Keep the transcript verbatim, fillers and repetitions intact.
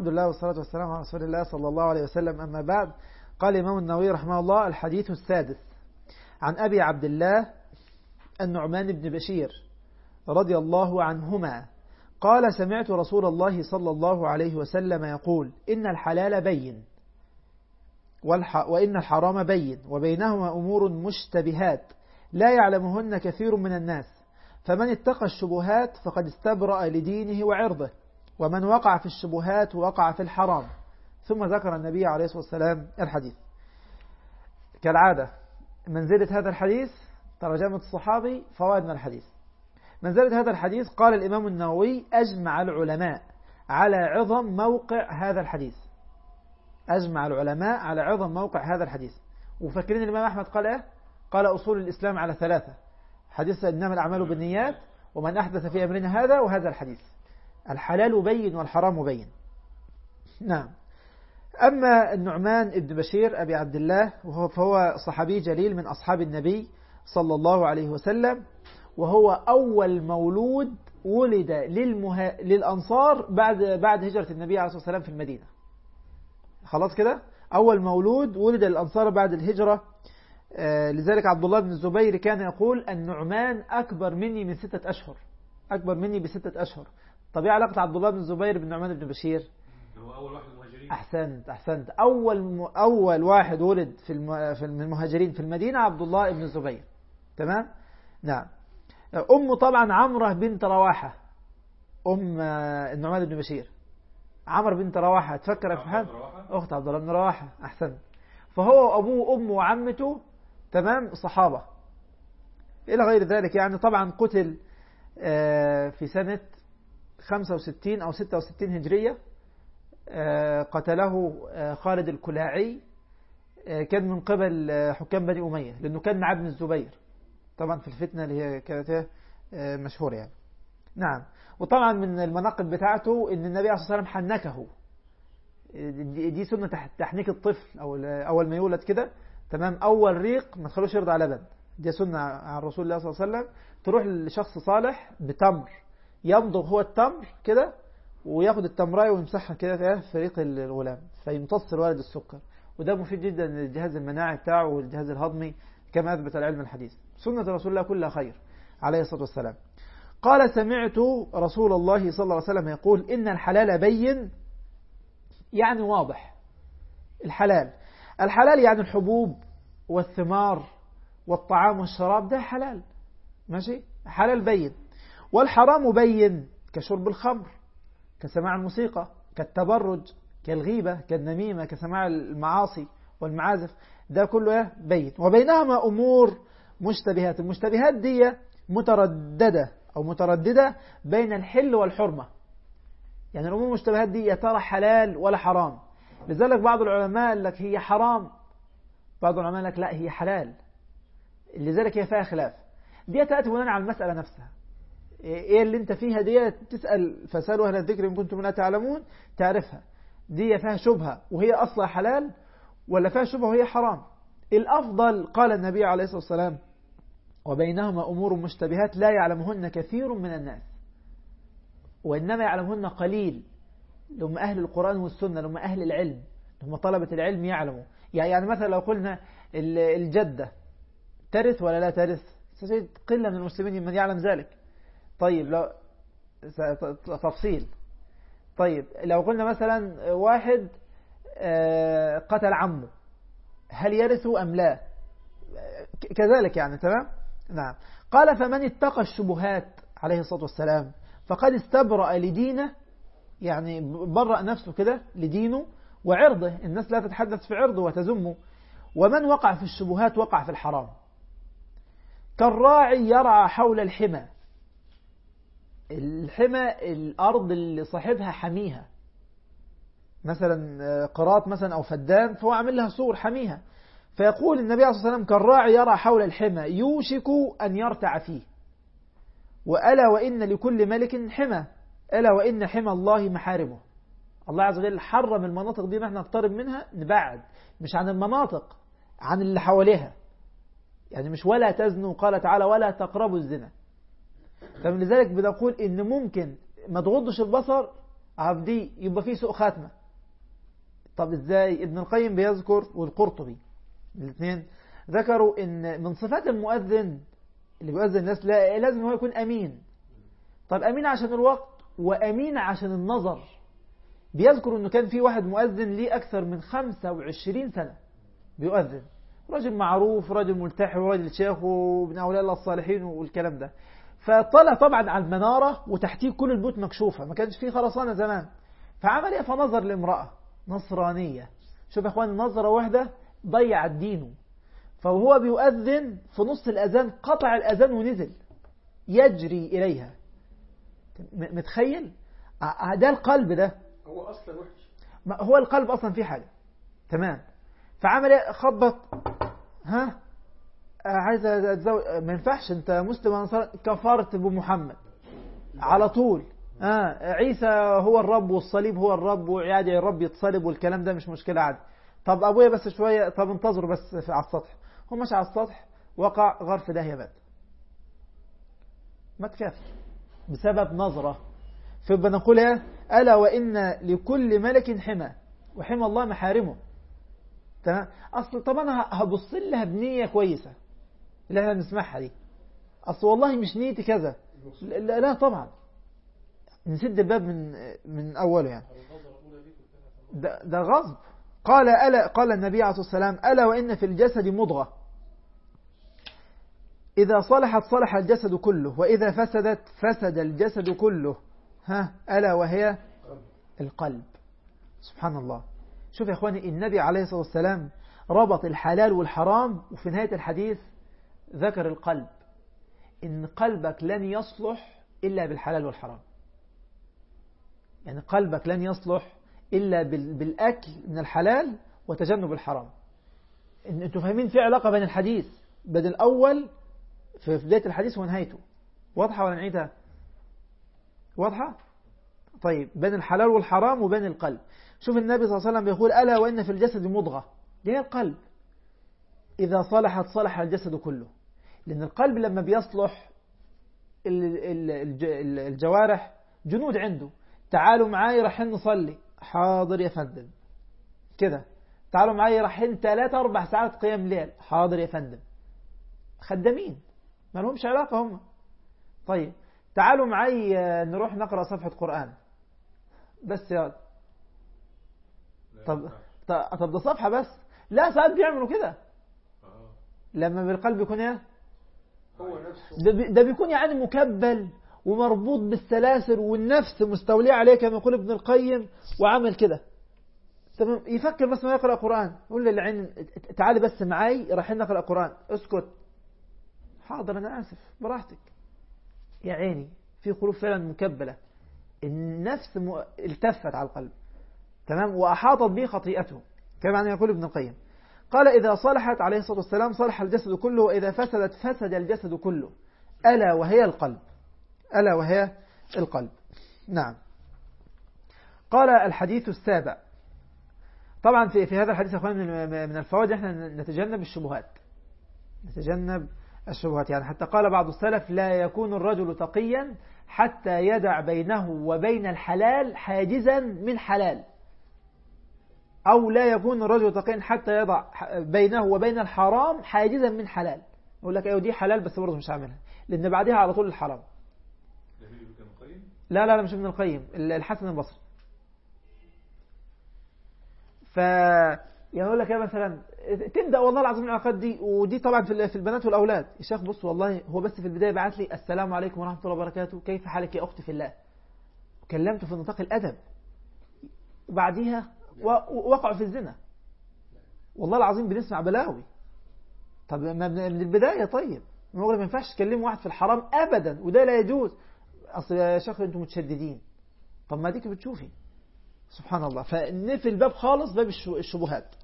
الحمد لله والصلاة والسلام على رسول الله صلى الله عليه وسلم. أما بعد، قال الإمام النووي رحمه الله: الحديث السادس عن أبي عبد الله النعمان بن بشير رضي الله عنهما قال: سمعت رسول الله صلى الله عليه وسلم يقول: إن الحلال بين وإن الحرام بين وبينهما أمور مشتبهات لا يعلمهن كثير من الناس، فمن اتقى الشبهات فقد استبرأ لدينه وعرضه، ومن وقع في الشبهات وقع في الحرام. ثم ذكر النبي عليه الصلاة والسلام الحديث. كالعادة منزلة هذا الحديث ترجمة الصحابي، فوائد من الحديث. منزلة هذا الحديث: قال الإمام النووي: أجمع العلماء على عظم موقع هذا الحديث. أجمع العلماء على عظم موقع هذا الحديث. وفاكرين الإمام أحمد قال إيه؟ قال: أصول الإسلام على ثلاثة: حديث إنما الأعمال بالنيات، ومن أحدث في أمرنا هذا، وهذا الحديث. الحلال بين والحرام بين. نعم. أما النعمان ابن بشير أبي عبد الله فهو صحابي جليل من أصحاب النبي صلى الله عليه وسلم، وهو أول مولود ولد للمه... للأنصار بعد بعد هجرة النبي عليه الصلاة والسلام في المدينة. خلاص كده، أول مولود ولد للأنصار بعد الهجرة. آه لذلك عبد الله بن الزبير كان يقول: النعمان أكبر مني من ستة أشهر، أكبر مني بستة أشهر. طب ايه علاقة عبد الله بن الزبير بالنعمان بن بشير؟ هو أول واحد المهاجرين. أحسنت أحسنت أول م... أول واحد ولد في الم... في المهاجرين في المدينة عبد الله بن الزبير. تمام؟ نعم. أمه طبعا عمرة بنت رواحة، أم النعمان بن بشير، عمرو بنت رواحة. تفكر في حد أخت عبد الله بن رواحة. أحسنت. فهو أبوه وأمه وعمته تمام صحابة إلى غير ذلك. يعني طبعا قتل في سنة خمسة وستين أو ستة وستين هجرية، قتله خالد الكلاعي، كان من قبل حكام بني أمية، لأنه كان مع ابن الزبير طبعا في الفتنة اللي هي كانت مشهورة يعني. نعم. وطبعا من المناقب بتاعته ان النبي عليه الصلاة والسلام حنكه. دي سنة تحنيك الطفل أو أول ما يولد كده، تمام، أول ريق ما تخلوش يرضع لبن. دي سنة عن رسول الله صلى الله عليه وسلم. تروح لشخص صالح بتمر، يمضغ هو التمر كده وياخد التمراية ويمسحها كده في ريق الغلام فيمتص الولد السكر، وده مفيد جدا للجهاز المناعي بتاعه والجهاز الهضمي كما أثبت العلم الحديث. سنة رسول الله كلها خير عليه الصلاة والسلام. قال: سمعت رسول الله صلى الله عليه وسلم يقول: إن الحلال بين، يعني واضح. الحلال الحلال يعني الحبوب والثمار والطعام والشراب، ده حلال، ماشي، حلال بين. والحرام بين، كشرب الخمر، كسماع الموسيقى، كالتبرج، كالغيبة، كالنميمة، كسماع المعاصي والمعازف، ده كله بين. وبينهما أمور مشتبهات. المشتبهات دي مترددة أو مترددة بين الحل والحرمة. يعني الأمور المشتبهات دي يا ترى حلال ولا حرام. لذلك بعض العلماء قال لك هي حرام، بعض العلماء قال لك لا هي حلال. لذلك هي فيها خلاف. دي تأتي بناء على المسألة نفسها. ايه اللي انت فيها دي؟ تسأل فسألوا أهل الذكر إن كنتم لا تعلمون، تعرفها. دي فيها شبهة وهي أصلا حلال، ولا فيها شبهة وهي حرام. الأفضل قال النبي عليه الصلاة والسلام: وبينهما أمور مشتبهات لا يعلمهن كثير من الناس، وإنما يعلمهن قليل. لهم أهل القرآن والسنة، لهم أهل العلم، لهم طلبة العلم يعلموا. يعني مثلا لو قلنا الجدة ترث ولا لا ترث، ستجد قلة من المسلمين من يعلم ذلك. طيب لو تفصيل. طيب لو قلنا مثلا واحد قتل عمه، هل يرث أم لا؟ كذلك يعني. تمام. نعم. قال: فمن اتقى الشبهات عليه الصلاة والسلام فقد استبرأ لدينه، يعني برأ نفسه كده لدينه وعرضه، الناس لا تتحدث في عرضه وتزمه. ومن وقع في الشبهات وقع في الحرام. كالراعي يرعى حول الحمى. الحمى الأرض اللي صاحبها حميها، مثلا قراط مثلا أو فدان، فهو عامل لها سور حميها. فيقول النبي عليه الصلاة والسلام: كالراعي يرعى حول الحمى يوشك أن يرتع فيه. وألا وإن لكل ملك حمى، ألا وإن حمى الله محارمه. الله عز وجل حرم المناطق دي نحن نقترب منها، نبعد، مش عن المناطق، عن اللي حواليها. يعني مش ولا تزنوا، قال تعالى: ولا تقربوا الزنا. فمن لذلك بنقول إن ممكن ما تغضش البصر عبدي يبقى فيه سوء خاتمة. طب ازاي؟ ابن القيم بيذكر والقرطبي الاثنين ذكروا ان من صفات المؤذن اللي بيؤذن الناس لا لازم هو يكون امين. طب امين عشان الوقت وامين عشان النظر. بيذكر انه كان في واحد مؤذن ليه اكثر من خمسة وعشرين سنة بيؤذن، راجل معروف راجل ملتحي وراجل شيخ ومن اولياء الله الصالحين والكلام ده. فطلع طبعا على المنارة وتحتيه كل البيوت مكشوفة، ما كانش فيه خرسانة زمان. فعمل ايه؟ فنظر لامرأة نصرانية. شوف يا اخوان، نظرة واحدة ضيع دينه. فهو بيؤذن في نص الأذان قطع الأذان ونزل يجري إليها. متخيل؟ ده القلب ده هو أصلا وحش. هو القلب أصلا فيه حاجة. تمام. فعمل ايه؟ خبط. ها عايز اتزوج، ما ينفعش، انت مسلم ونصارى، كفرت بمحمد على طول. آه عيسى هو الرب والصليب هو الرب وعادي الرب يتصلب والكلام ده مش مشكلة عادي. طب أبويا بس شوية، طب انتظروا بس في على السطح. هو ماشي على السطح وقع غرف داهية مات. ما تكافر بسبب نظرة. فيبقى نقولها ألا وإن لكل ملك حمى وحمى الله محارمه. تمام. أصل طب أنا هبص لها بنية كويسة اللي احنا بنسمعها دي، أصل والله مش نيتي كذا، لا, لا طبعا نسد الباب من من أوله يعني. ده, ده غصب. قال ألا قال النبي عليه الصلاة والسلام ألا وإن في الجسد مضغة إذا صلحت صلح الجسد كله وإذا فسدت فسد الجسد كله. ها ألا وهي القلب. سبحان الله. شوف يا إخواني، النبي عليه الصلاة والسلام ربط الحلال والحرام، وفي نهاية الحديث ذكر القلب، إن قلبك لن يصلح إلا بالحلال والحرام. يعني قلبك لن يصلح إلا بالأكل من الحلال وتجنب الحرام. أنتوا فاهمين في علاقة بين الحديث، بين الأول في بداية الحديث ونهايته؟ واضحة ولا نعيدها؟ واضحة؟ طيب، بين الحلال والحرام وبين القلب. شوف النبي صلى الله عليه وسلم بيقول ألا وإن في الجسد مضغة، دي هي القلب، إذا صلحت صلح الجسد كله. لأن القلب لما بيصلح الجوارح جنود عنده، تعالوا معاي رايحين نصلي، حاضر يا فندم كده. تعالوا معاي رايحين ثلاثة أربع ساعات قيام ليل، حاضر يا فندم. خدامين ما لهمش علاقة هم. طيب تعالوا معاي نروح نقرأ صفحة قرآن بس يا طب طب ده صفحة بس، لا ساعات بيعملوا كده. لما بالقلب يكون ايه؟ هو نفسه ده, بي ده بيكون يعني مكبل ومربوط بالسلاسل والنفس مستولية عليه كما يقول ابن القيم، وعمل كده. تمام. يفكر بس ما يقرأ قرآن، يقول للعين تعالي بس معاي رايحين نقرأ قرآن، اسكت، حاضر أنا آسف براحتك. يا عيني، في قلوب فعلا مكبلة، النفس التفت على القلب. تمام. وأحاطت به خطيئته كما يقول ابن القيم. قال إذا صلحت عليه الصلاة والسلام صلح الجسد كله وإذا فسدت فسد الجسد كله. ألا وهي القلب. ألا وهي القلب. نعم. قال الحديث السابع. طبعا في في هذا الحديث يا أخوان من الفوائد احنا نتجنب الشبهات. نتجنب الشبهات يعني حتى قال بعض السلف لا يكون الرجل تقيا حتى يدع بينه وبين الحلال حاجزا من حلال، أو لا يكون الرجل تقيا حتى يضع بينه وبين الحرام حاجزا من حلال. يقول لك ايوه دي حلال بس برضه مش هعملها لأن بعدها على طول الحرام. لا لا لا مش ابن القيم، الحسن البصري. ف يعني يقول لك ايه مثلا، تبدا والله العظيم العلاقات دي، ودي طبعا في في البنات والاولاد. يا شيخ بص والله هو بس في البدايه بعت لي السلام عليكم ورحمه الله وبركاته، كيف حالك يا اختي في الله، وكلمته في نطاق الادب، وبعديها وقعوا في الزنا. والله العظيم بنسمع بلاوي. طب من البدايه طيب ما ينفعش تكلموا واحد في الحرام ابدا، وده لا يجوز. اصل يا شيخ انتم متشددين. طب ما ديك بتشوفي سبحان الله. فنقفل الباب خالص، باب الشبهات.